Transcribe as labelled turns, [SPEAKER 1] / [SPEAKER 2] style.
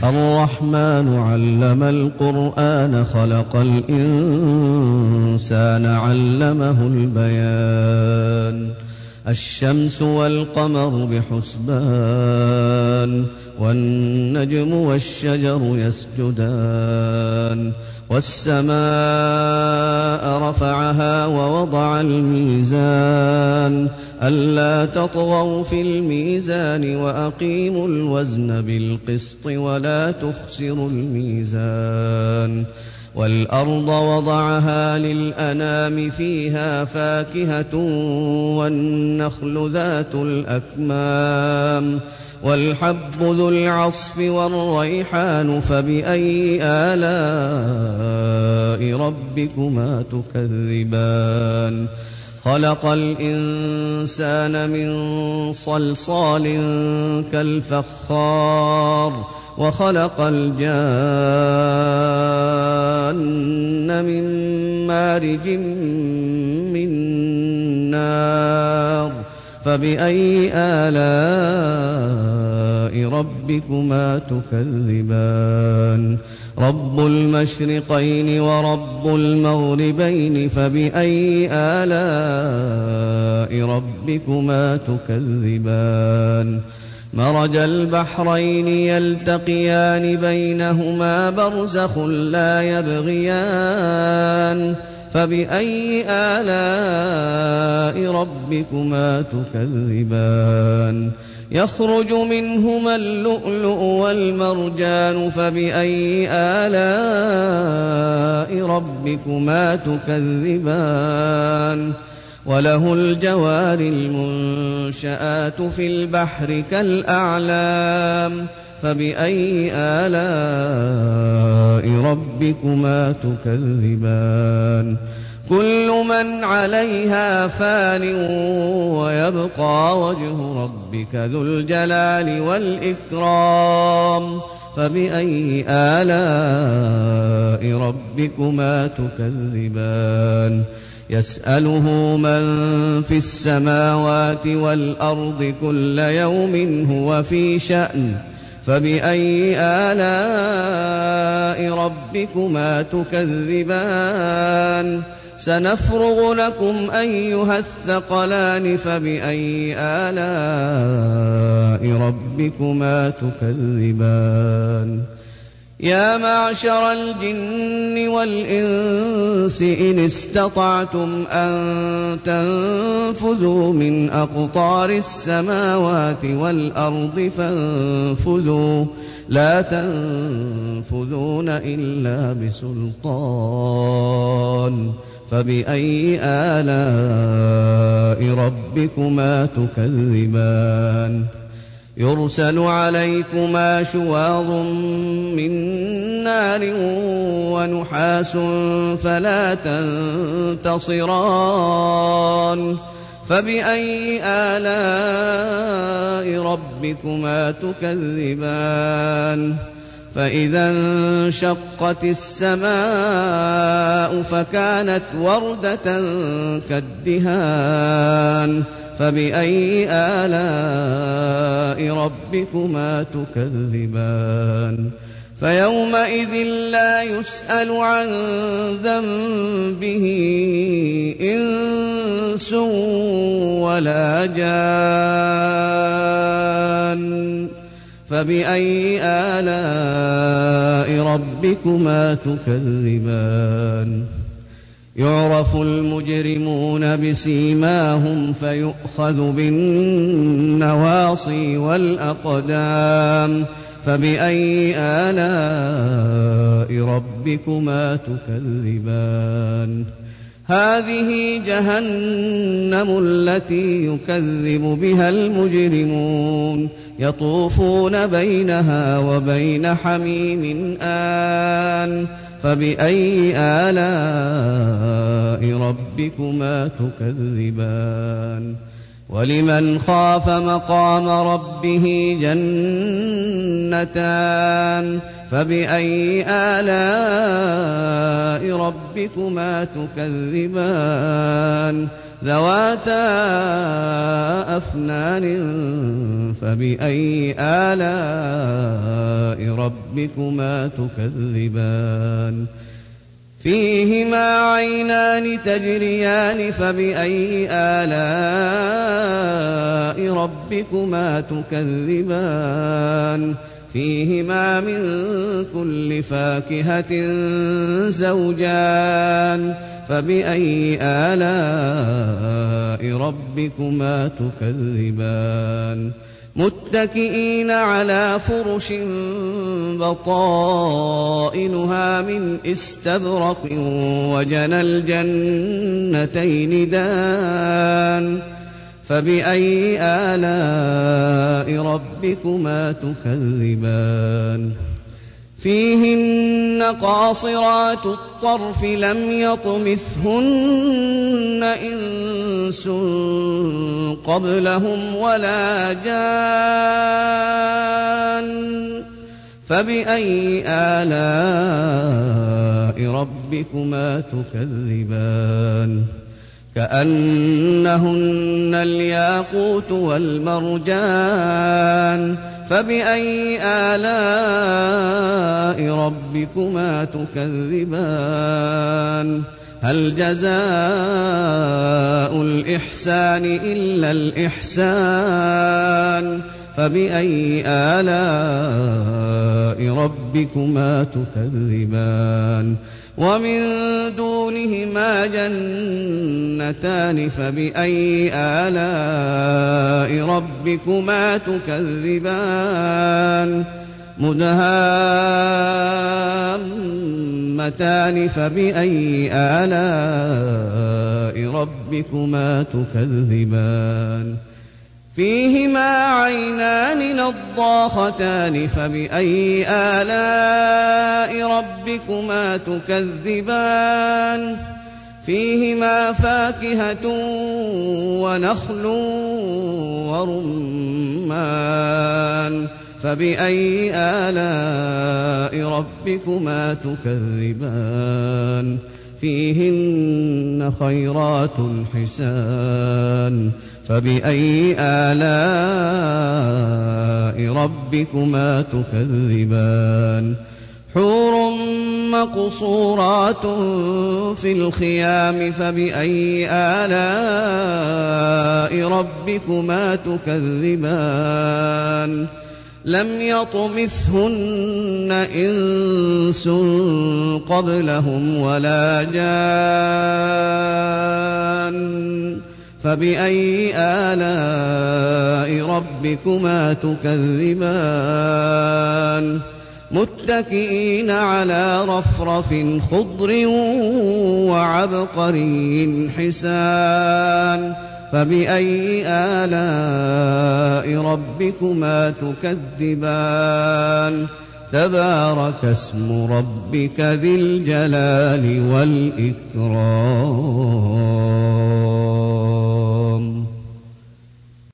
[SPEAKER 1] الرحمن علم القرآن خلق الإنسان علمه البيان الشمس والقمر بحسبان والنجم والشجر يسجدان والسماء رفعها ووضع الميزان ألا تطغوا في الميزان وأقيموا الوزن بالقسط ولا تخسروا الميزان والأرض وضعها للأنام فيها فاكهة والنخل ذات الأكمام والحب ذو العصف والريحان فبأي آلاء ربكما تكذبان خلق الإنسان من صلصال كالفخار وخلق الجان من مارج من نار فبأي آلاء ربكما تكذبان رب المشرقين ورب المغربين فبأي آلاء ربكما تكذبان مرج البحرين يلتقيان بينهما برزخ لا يبغيان فبأي آلاء ربكما تكذبان يخرج منهما اللؤلؤ والمرجان فبأي آلاء ربكما تكذبان وله الجوار المنشآت في البحر كالأعلام فبأي آلاء ربكما تكذبان كل من عليها فان ويبقى وجه ربك ذو الجلال والإكرام فبأي آلاء ربكما تكذبان يسأله من في السماوات والأرض كل يوم هو في شأن فبأي آلاء ربكما تكذبان سنفرغ لكم أيها الثقلان فبأي آلاء ربكما تكذبان يا معشر الجن والإنس إن استطعتم أن تنفذوا من أقطار السماوات والأرض فانفذوا لا تنفذون إلا بسلطان فبأي آلاء ربكما تكذبان يرسل عليكما شواظ من نار ونحاس فلا تنتصران فبأي آلاء ربكما تكذبان فإذا انشقت السماء فكانت وردة كالدهان فبأي آلاء ربكما تكذبان فيومئذ لا يسأل عن ذنبه إنس ولا جان فبأي آلاء ربكما تكذبان يعرف المجرمون بسيماهم فيؤخذ بالنواصي والأقدام فبأي آلاء ربكما تكذبان هذه جهنم التي يكذب بها المجرمون يطوفون بينها وبين حميم آن فبأي آلاء ربكما تكذبان ولمن خاف مقام ربه جنتان فبأي آلاء ربكما تكذبان ذواتا أفنان فبأي آلاء ربكما تكذبان فيهما عينان تجريان فبأي آلاء ربكما تكذبان فيهما من كل فاكهة زوجان فبأي آلاء ربكما تكذبان متكئين على فرش بطائنها من استبرق وجنى الجنتين دان فبأي آلاء ربكما تكذبان فيهن قاصرات الطرف لم يطمثهن إنس قبلهم ولا جان فبأي آلاء ربكما تكذبان كأنهن الياقوت والمرجان فبأي آلاء ربكما تكذبان هل جزاء الإحسان إلا الإحسان فبأي آلاء ربكما تكذبان ومن دونهما جنتان فبأي آلاء ربكما تكذبان مدهامتان فبأي آلاء ربكما تكذبان فيهما عينان نضاختان فبأي آلاء ربكما تكذبان فيهما فاكهة ونخل ورمان فبأي آلاء ربكما تكذبان فيهن خيرات حسان فبأي آلاء ربكما تكذبان حور مقصورات في الخيام فبأي آلاء ربكما تكذبان لم يطمثهن إنس قبلهم ولا جان فبأي آلاء ربكما تكذبان متكئين على رفرف خضر وعبقري حسان فبأي آلاء ربكما تكذبان تبارك اسم ربك ذي الجلال والإكرام